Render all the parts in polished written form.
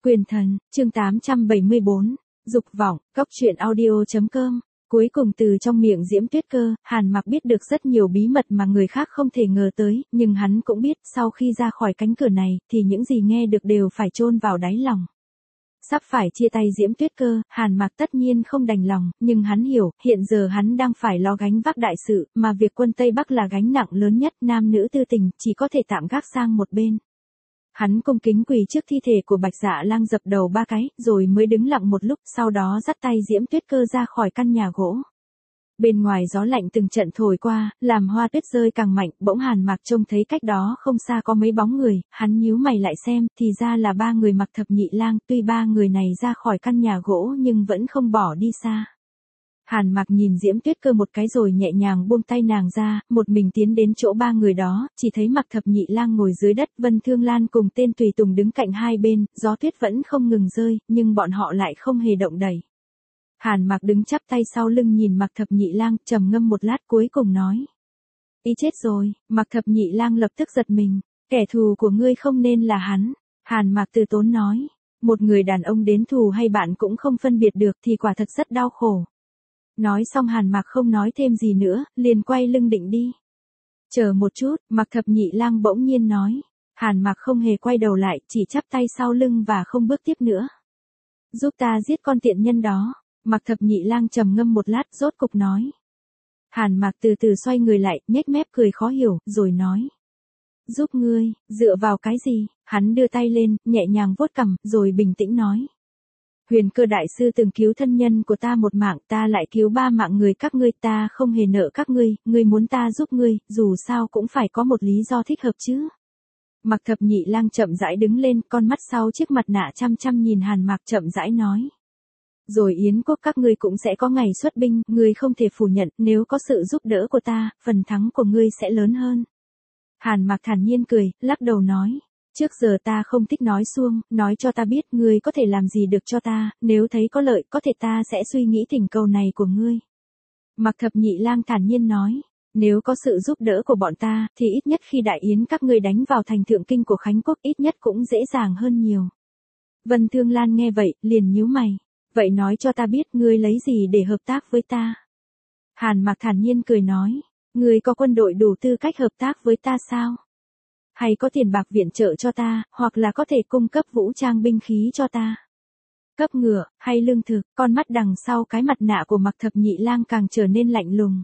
Quyền thần, chương 874, dục vọng, cốc truyện audio.com. Cuối cùng từ trong miệng Diễm Tuyết Cơ, Hàn Mặc biết được rất nhiều bí mật mà người khác không thể ngờ tới, nhưng hắn cũng biết sau khi ra khỏi cánh cửa này, thì những gì nghe được đều phải chôn vào đáy lòng. Sắp phải chia tay Diễm Tuyết Cơ, Hàn Mặc tất nhiên không đành lòng, nhưng hắn hiểu, hiện giờ hắn đang phải lo gánh vác đại sự, mà việc quân Tây Bắc là gánh nặng lớn nhất, nam nữ tư tình, chỉ có thể tạm gác sang một bên. Hắn cung kính quỳ trước thi thể của Bạch Dạ Lang dập đầu 3 cái, rồi mới đứng lặng một lúc, sau đó dắt tay Diễm Tuyết Cơ ra khỏi căn nhà gỗ. Bên ngoài gió lạnh từng trận thổi qua, làm hoa tuyết rơi càng mạnh, bỗng Hàn Mặc trông thấy cách đó không xa có mấy bóng người, hắn nhíu mày lại xem, thì ra là 3 người mặc thập nhị lang, tuy 3 người này ra khỏi căn nhà gỗ nhưng vẫn không bỏ đi xa. Hàn Mặc nhìn Diễm Tuyết Cơ một cái rồi nhẹ nhàng buông tay nàng ra, một mình tiến đến chỗ 3 người đó, chỉ thấy mặc thập nhị lang ngồi dưới đất, Vân Thương Lan cùng tên tùy tùng đứng cạnh hai bên, gió tuyết vẫn không ngừng rơi, nhưng bọn họ lại không hề động đậy. Hàn Mặc đứng chắp tay sau lưng nhìn mặc thập nhị lang, trầm ngâm một lát cuối cùng nói. Ý chết rồi, mặc thập nhị lang lập tức giật mình, kẻ thù của ngươi không nên là hắn. Hàn Mặc từ tốn nói, một người đàn ông đến thù hay bạn cũng không phân biệt được thì quả thật rất đau khổ. Nói xong Hàn Mặc không nói thêm gì nữa, liền quay lưng định đi. Chờ một chút, mặc thập nhị lang bỗng nhiên nói. Hàn Mặc không hề quay đầu lại, chỉ chắp tay sau lưng và không bước tiếp nữa. Giúp ta giết con tiện nhân đó. Mặc thập nhị lang trầm ngâm một lát rốt cục nói. Hàn Mặc từ từ xoay người lại, nhếch mép cười khó hiểu, rồi nói. Giúp ngươi, dựa vào cái gì? Hắn đưa tay lên, nhẹ nhàng vuốt cằm, rồi bình tĩnh nói. Huyền Cơ đại sư từng cứu thân nhân của ta một mạng, ta lại cứu 3 mạng người các ngươi, ta không hề nợ các ngươi muốn ta giúp ngươi, dù sao cũng phải có một lý do thích hợp chứ. Mặc thập nhị lang chậm rãi đứng lên, con mắt sau chiếc mặt nạ chăm chăm nhìn Hàn Mặc chậm rãi nói. Rồi Yến quốc các ngươi cũng sẽ có ngày xuất binh, ngươi không thể phủ nhận, nếu có sự giúp đỡ của ta, phần thắng của ngươi sẽ lớn hơn. Hàn Mặc thản nhiên cười, lắc đầu nói. Trước giờ ta không thích nói suông, nói cho ta biết ngươi có thể làm gì được cho ta, nếu thấy có lợi, có thể ta sẽ suy nghĩ thỉnh cầu này của ngươi. Mặc thập nhị lang thản nhiên nói, nếu có sự giúp đỡ của bọn ta, thì ít nhất khi đại yến các ngươi đánh vào thành thượng kinh của Khánh Quốc ít nhất cũng dễ dàng hơn nhiều. Vân Thương Lan nghe vậy, liền nhíu mày, vậy nói cho ta biết ngươi lấy gì để hợp tác với ta. Hàn Mặc thản nhiên cười nói, ngươi có quân đội đủ tư cách hợp tác với ta sao? Hay có tiền bạc viện trợ cho ta, hoặc là có thể cung cấp vũ trang binh khí cho ta. Cấp ngựa, hay lương thực, con mắt đằng sau cái mặt nạ của mặc thập nhị lang càng trở nên lạnh lùng.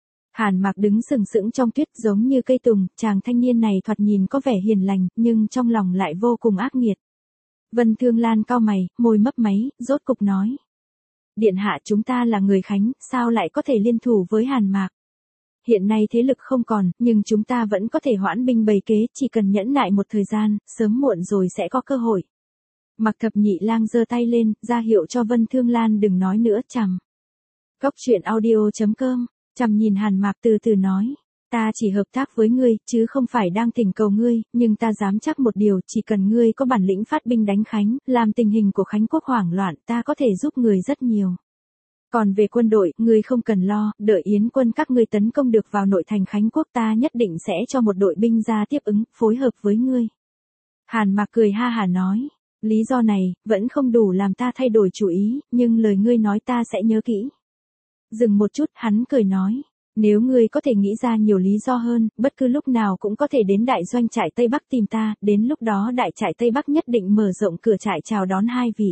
Hàn Mặc đứng sừng sững trong tuyết giống như cây tùng, chàng thanh niên này thoạt nhìn có vẻ hiền lành, nhưng trong lòng lại vô cùng ác nghiệt. Vân Thương Lan cau mày, môi mấp máy, rốt cục nói. Điện hạ chúng ta là người Khánh, sao lại có thể liên thủ với Hàn Mặc? Hiện nay thế lực không còn, nhưng chúng ta vẫn có thể hoãn binh bày kế, chỉ cần nhẫn nại một thời gian, sớm muộn rồi sẽ có cơ hội. Mặc thập nhị lang giơ tay lên, ra hiệu cho Vân Thương Lan đừng nói nữa chằm. Cốc truyện audio.com, chằm nhìn Hàn Mặc từ từ nói. Ta chỉ hợp tác với ngươi, chứ không phải đang thỉnh cầu ngươi, nhưng ta dám chắc một điều, chỉ cần ngươi có bản lĩnh phát binh đánh Khánh, làm tình hình của Khánh Quốc hoảng loạn, ta có thể giúp người rất nhiều. Còn về quân đội, ngươi không cần lo, đợi Yến quân các ngươi tấn công được vào nội thành Khánh Quốc ta nhất định sẽ cho một đội binh ra tiếp ứng, phối hợp với ngươi. Hàn Mặc cười ha hả nói, lý do này, vẫn không đủ làm ta thay đổi chủ ý, nhưng lời ngươi nói ta sẽ nhớ kỹ. Dừng một chút, hắn cười nói, nếu ngươi có thể nghĩ ra nhiều lý do hơn, bất cứ lúc nào cũng có thể đến đại doanh trại Tây Bắc tìm ta, đến lúc đó đại trại Tây Bắc nhất định mở rộng cửa trại chào đón hai vị.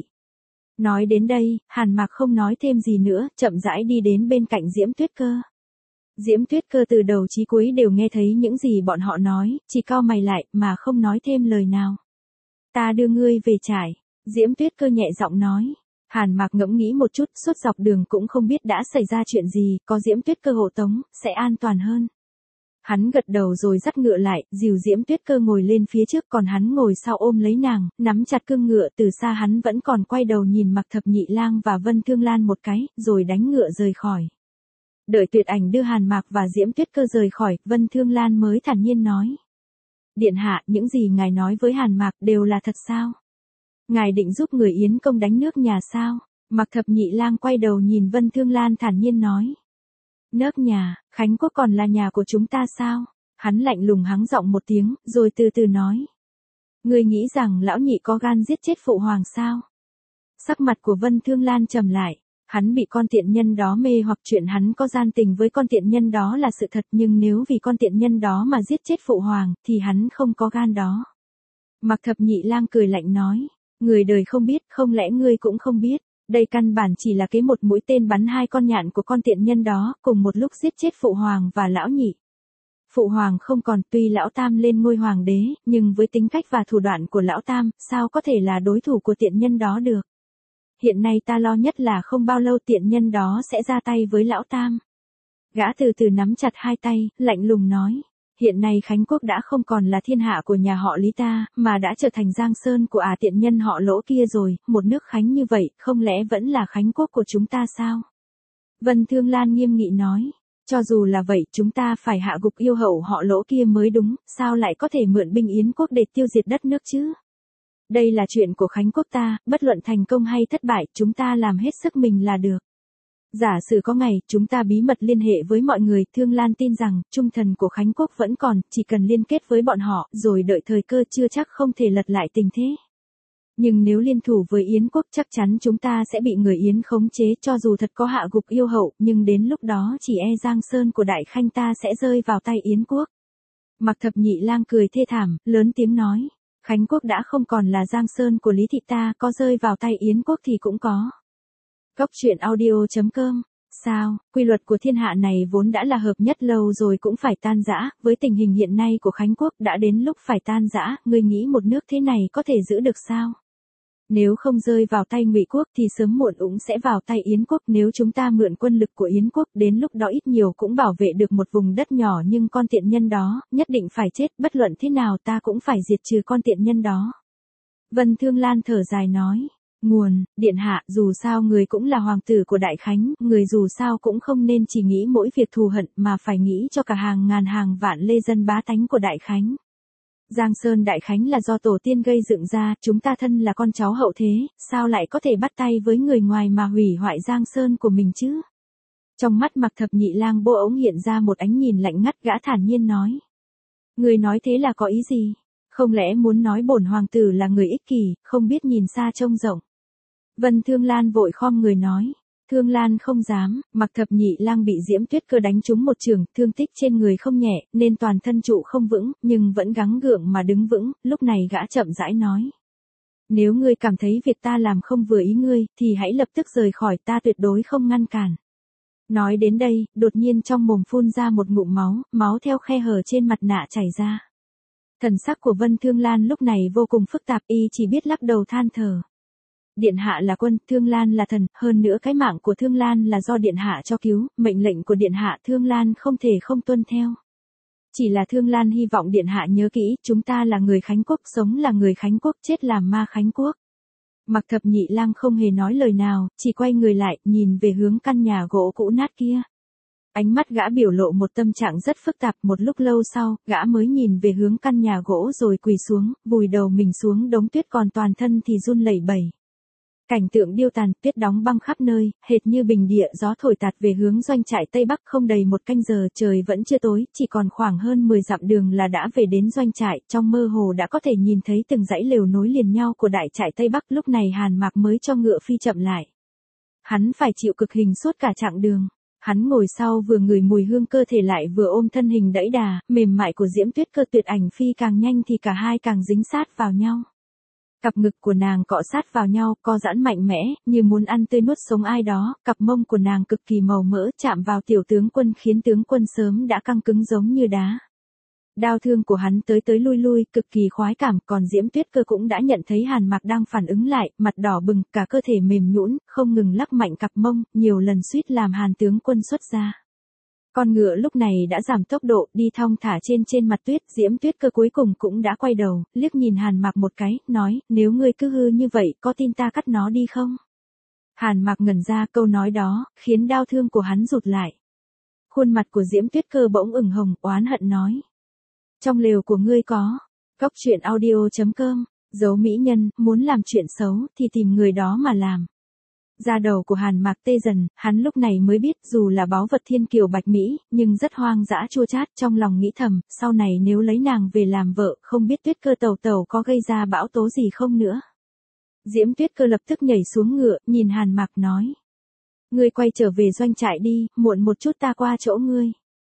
Nói đến đây, Hàn Mặc không nói thêm gì nữa, chậm rãi đi đến bên cạnh Diễm Tuyết Cơ. Diễm Tuyết Cơ từ đầu chí cuối đều nghe thấy những gì bọn họ nói, chỉ cau mày lại, mà không nói thêm lời nào. Ta đưa ngươi về trại, Diễm Tuyết Cơ nhẹ giọng nói. Hàn Mặc ngẫm nghĩ một chút, suốt dọc đường cũng không biết đã xảy ra chuyện gì, có Diễm Tuyết Cơ hộ tống, sẽ an toàn hơn. Hắn gật đầu rồi dắt ngựa lại, dìu Diễm Tuyết Cơ ngồi lên phía trước, còn hắn ngồi sau ôm lấy nàng, nắm chặt cương ngựa, từ xa hắn vẫn còn quay đầu nhìn mặc thập nhị lang và Vân Thương Lan một cái, rồi đánh ngựa rời khỏi. Đợi Tuyệt Ảnh đưa Hàn Mặc và Diễm Tuyết Cơ rời khỏi, Vân Thương Lan mới thản nhiên nói. Điện hạ, những gì ngài nói với Hàn Mặc đều là thật sao? Ngài định giúp người Yến công đánh nước nhà sao? Mặc thập nhị lang quay đầu nhìn Vân Thương Lan thản nhiên nói. Nước nhà, Khánh Quốc còn là nhà của chúng ta sao? Hắn lạnh lùng hắng giọng một tiếng, rồi từ từ nói. Ngươi nghĩ rằng lão nhị có gan giết chết phụ hoàng sao? Sắc mặt của Vân Thương Lan trầm lại. Hắn bị con tiện nhân đó mê hoặc, chuyện hắn có gian tình với con tiện nhân đó là sự thật, nhưng nếu vì con tiện nhân đó mà giết chết phụ hoàng, thì hắn không có gan đó. Mạc Thập Nhị Lang cười lạnh nói, người đời không biết, không lẽ ngươi cũng không biết, đây căn bản chỉ là cái một mũi tên bắn hai con nhạn của con tiện nhân đó, cùng một lúc giết chết phụ hoàng và lão nhị. Phụ hoàng không còn, tuy lão tam lên ngôi hoàng đế, nhưng với tính cách và thủ đoạn của lão tam, sao có thể là đối thủ của tiện nhân đó được. Hiện nay ta lo nhất là không bao lâu tiện nhân đó sẽ ra tay với lão tam. Gã từ từ nắm chặt hai tay, lạnh lùng nói, hiện nay Khánh Quốc đã không còn là thiên hạ của nhà họ Lý ta, mà đã trở thành Giang Sơn của tiện nhân họ Lỗ kia rồi, một nước Khánh như vậy, không lẽ vẫn là Khánh Quốc của chúng ta sao? Vân Thương Lan nghiêm nghị nói, cho dù là vậy, chúng ta phải hạ gục yêu hậu họ Lỗ kia mới đúng, sao lại có thể mượn binh Yến Quốc để tiêu diệt đất nước chứ? Đây là chuyện của Khánh Quốc ta, bất luận thành công hay thất bại, chúng ta làm hết sức mình là được. Giả sử có ngày, chúng ta bí mật liên hệ với mọi người, Thương Lan tin rằng, trung thần của Khánh Quốc vẫn còn, chỉ cần liên kết với bọn họ, rồi đợi thời cơ chưa chắc không thể lật lại tình thế. Nhưng nếu liên thủ với Yến Quốc chắc chắn chúng ta sẽ bị người Yến khống chế, cho dù thật có hạ gục yêu hậu, nhưng đến lúc đó chỉ e Giang Sơn của Đại Khanh ta sẽ rơi vào tay Yến Quốc. Mạc Thập Nhị Lang cười thê thảm, lớn tiếng nói. Khánh Quốc đã không còn là Giang Sơn của Lý thị ta, có rơi vào tay Yến Quốc thì cũng có. Cốc truyện audio.com. Sao, quy luật của thiên hạ này vốn đã là hợp nhất lâu rồi cũng phải tan rã, với tình hình hiện nay của Khánh Quốc đã đến lúc phải tan rã, ngươi nghĩ một nước thế này có thể giữ được sao? Nếu không rơi vào tay Ngụy Quốc thì sớm muộn cũng sẽ vào tay Yến Quốc, nếu chúng ta mượn quân lực của Yến Quốc đến lúc đó ít nhiều cũng bảo vệ được một vùng đất nhỏ, nhưng con tiện nhân đó, nhất định phải chết, bất luận thế nào ta cũng phải diệt trừ con tiện nhân đó. Vân Thương Lan thở dài nói, nguồn, điện hạ, dù sao người cũng là hoàng tử của Đại Khánh, người dù sao cũng không nên chỉ nghĩ mỗi việc thù hận mà phải nghĩ cho cả hàng ngàn hàng vạn lê dân bá tánh của Đại Khánh. Giang Sơn Đại Khánh là do tổ tiên gây dựng ra, chúng ta thân là con cháu hậu thế, sao lại có thể bắt tay với người ngoài mà hủy hoại Giang Sơn của mình chứ? Trong mắt Mạc Thập Nhị Lang bô ống hiện ra một ánh nhìn lạnh ngắt, gã thản nhiên nói. Người nói thế là có ý gì? Không lẽ muốn nói bổn hoàng tử là người ích kỷ, không biết nhìn xa trông rộng? Vân Thương Lan vội khom người nói. Thương Lan không dám, Mạc Thập Nhị Lang bị Diễm Tuyết Cơ đánh trúng một chưởng, thương tích trên người không nhẹ, nên toàn thân trụ không vững, nhưng vẫn gắng gượng mà đứng vững, lúc này gã chậm rãi nói. Nếu ngươi cảm thấy việc ta làm không vừa ý ngươi, thì hãy lập tức rời khỏi, ta tuyệt đối không ngăn cản. Nói đến đây, đột nhiên trong mồm phun ra một ngụm máu, máu theo khe hở trên mặt nạ chảy ra. Thần sắc của Vân Thương Lan lúc này vô cùng phức tạp, y chỉ biết lắc đầu than thở. Điện hạ là quân, Thương Lan là thần, hơn nữa cái mạng của Thương Lan là do điện hạ cho cứu, mệnh lệnh của điện hạ Thương Lan không thể không tuân theo. Chỉ là Thương Lan hy vọng điện hạ nhớ kỹ, chúng ta là người Khánh Quốc, sống là người Khánh Quốc, chết là ma Khánh Quốc. Mạc Thập Nhị Lang không hề nói lời nào, chỉ quay người lại, nhìn về hướng căn nhà gỗ cũ nát kia. Ánh mắt gã biểu lộ một tâm trạng rất phức tạp, một lúc lâu sau, gã mới nhìn về hướng căn nhà gỗ rồi quỳ xuống, vùi đầu mình xuống đống tuyết, còn toàn thân thì run lẩy bẩy. Cảnh tượng điêu tàn, tuyết đóng băng khắp nơi, hệt như bình địa, gió thổi tạt về hướng doanh trại Tây Bắc, không đầy một canh giờ trời vẫn chưa tối, chỉ còn khoảng hơn 10 dặm đường là đã về đến doanh trại, trong mơ hồ đã có thể nhìn thấy từng dãy lều nối liền nhau của đại trại Tây Bắc, lúc này Hàn Mạc mới cho ngựa phi chậm lại. Hắn phải chịu cực hình suốt cả chặng đường. Hắn ngồi sau vừa ngửi mùi hương cơ thể lại vừa ôm thân hình đẫy đà, mềm mại của Diễm Tuyết Cơ, tuyệt ảnh phi càng nhanh thì cả hai càng dính sát vào nhau. Cặp ngực của nàng cọ sát vào nhau, co giãn mạnh mẽ, như muốn ăn tươi nuốt sống ai đó, cặp mông của nàng cực kỳ màu mỡ chạm vào tiểu tướng quân khiến tướng quân sớm đã căng cứng giống như đá. Đao thương của hắn tới tới lui lui, cực kỳ khoái cảm, còn Diễm Tuyết Cơ cũng đã nhận thấy Hàn Mạc đang phản ứng lại, mặt đỏ bừng, cả cơ thể mềm nhũn, không ngừng lắc mạnh cặp mông, nhiều lần suýt làm Hàn tướng quân xuất ra. Con ngựa lúc này đã giảm tốc độ, đi thong thả trên mặt tuyết, Diễm Tuyết Cơ cuối cùng cũng đã quay đầu, liếc nhìn Hàn Mạc một cái, nói, nếu ngươi cứ hư như vậy, có tin ta cắt nó đi không? Hàn Mạc ngẩn ra, câu nói đó, khiến đao thương của hắn rụt lại. Khuôn mặt của Diễm Tuyết Cơ bỗng ửng hồng, oán hận nói. Trong lều của ngươi có, cốc truyện audio.com, dấu mỹ nhân, muốn làm chuyện xấu, thì tìm người đó mà làm. Da đầu của Hàn Mạc tê dần, hắn lúc này mới biết dù là báu vật thiên kiều bạch mỹ, nhưng rất hoang dã chua chát, trong lòng nghĩ thầm, sau này nếu lấy nàng về làm vợ, không biết Tuyết Cơ tẩu tẩu có gây ra bão tố gì không nữa. Diễm Tuyết Cơ lập tức nhảy xuống ngựa, nhìn Hàn Mạc nói. Ngươi quay trở về doanh trại đi, muộn một chút ta qua chỗ ngươi.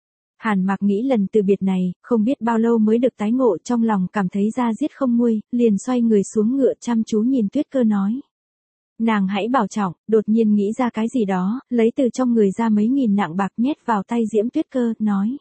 Hàn Mạc nghĩ lần từ biệt này, không biết bao lâu mới được tái ngộ, trong lòng cảm thấy da diết không nguôi, liền xoay người xuống ngựa chăm chú nhìn Tuyết Cơ nói. Nàng hãy bảo trọng, đột nhiên nghĩ ra cái gì đó, lấy từ trong người ra mấy nghìn nặng bạc nhét vào tay Diễm Tuyết Cơ, nói.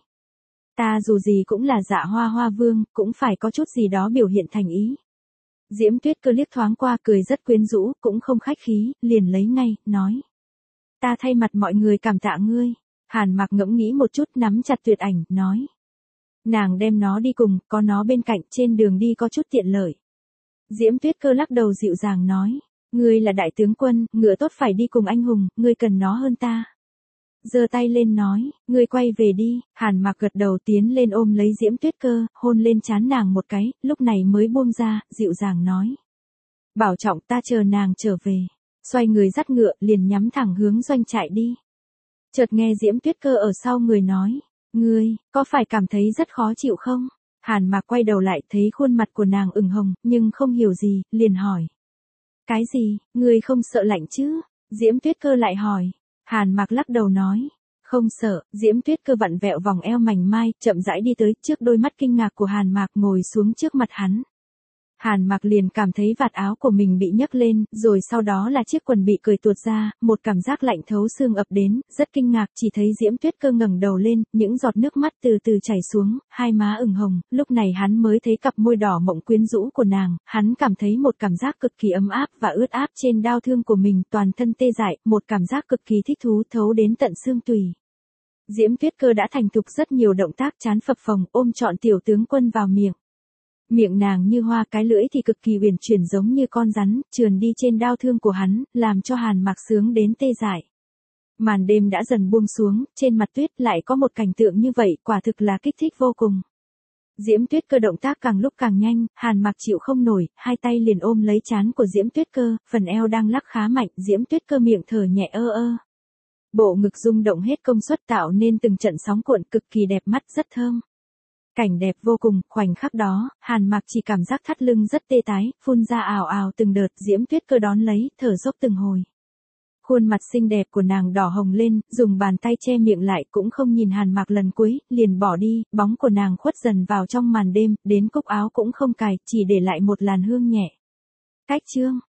Ta dù gì cũng là Dạ Hoa Hoa Vương, cũng phải có chút gì đó biểu hiện thành ý. Diễm Tuyết Cơ liếc thoáng qua cười rất quyến rũ, cũng không khách khí, liền lấy ngay, nói. Ta thay mặt mọi người cảm tạ ngươi. Hàn Mạc ngẫm nghĩ một chút nắm chặt Tuyệt Ảnh, nói. Nàng đem nó đi cùng, có nó bên cạnh, trên đường đi có chút tiện lợi. Diễm Tuyết Cơ lắc đầu dịu dàng nói. Ngươi là đại tướng quân, ngựa tốt phải đi cùng anh hùng, ngươi cần nó hơn ta. Giơ tay lên nói, ngươi quay về đi. Hàn Mạc gật đầu tiến lên ôm lấy Diễm Tuyết Cơ, hôn lên trán nàng một cái, lúc này mới buông ra, dịu dàng nói. Bảo trọng, ta chờ nàng trở về. Xoay người dắt ngựa, liền nhắm thẳng hướng doanh trại đi. Chợt nghe Diễm Tuyết Cơ ở sau người nói, ngươi, có phải cảm thấy rất khó chịu không? Hàn Mạc quay đầu lại thấy khuôn mặt của nàng ửng hồng, nhưng không hiểu gì, liền hỏi. Cái gì, ngươi không sợ lạnh chứ? Diễm Tuyết Cơ lại hỏi. Hàn Mạc lắc đầu nói. Không sợ. Diễm Tuyết Cơ vặn vẹo vòng eo mảnh mai, chậm rãi đi tới trước đôi mắt kinh ngạc của Hàn Mạc, ngồi xuống trước mặt hắn. Hàn Mạc liền cảm thấy vạt áo của mình bị nhấc lên, rồi sau đó là chiếc quần bị cởi tuột ra, một cảm giác lạnh thấu xương ập đến, rất kinh ngạc, chỉ thấy Diễm Tuyết Cơ ngẩng đầu lên, những giọt nước mắt từ từ chảy xuống, hai má ửng hồng, lúc này hắn mới thấy cặp môi đỏ mọng quyến rũ của nàng, hắn cảm thấy một cảm giác cực kỳ ấm áp và ướt áp trên đau thương của mình, toàn thân tê dại, một cảm giác cực kỳ thích thú thấu đến tận xương tủy. Diễm Tuyết Cơ đã thành thục rất nhiều động tác trán phập phồng, ôm trọn tiểu tướng quân vào miệng. Miệng nàng như hoa, cái lưỡi thì cực kỳ uyển chuyển giống như con rắn, trườn đi trên đau thương của hắn, làm cho Hàn Mạc sướng đến tê dại. Màn đêm đã dần buông xuống, trên mặt tuyết lại có một cảnh tượng như vậy, quả thực là kích thích vô cùng. Diễm Tuyết Cơ động tác càng lúc càng nhanh, Hàn Mạc chịu không nổi, hai tay liền ôm lấy trán của Diễm Tuyết Cơ, phần eo đang lắc khá mạnh, Diễm Tuyết Cơ miệng thở nhẹ ơ ơ. Bộ ngực rung động hết công suất tạo nên từng trận sóng cuộn cực kỳ đẹp mắt, rất thơm. Cảnh đẹp vô cùng, khoảnh khắc đó, Hàn Mạc chỉ cảm giác thắt lưng rất tê tái, phun ra ào ào từng đợt, Diễm Tuyết Cơ đón lấy, thở dốc từng hồi. Khuôn mặt xinh đẹp của nàng đỏ hồng lên, dùng bàn tay che miệng lại, cũng không nhìn Hàn Mạc lần cuối, liền bỏ đi, bóng của nàng khuất dần vào trong màn đêm, đến cúc áo cũng không cài, chỉ để lại một làn hương nhẹ. Cách chương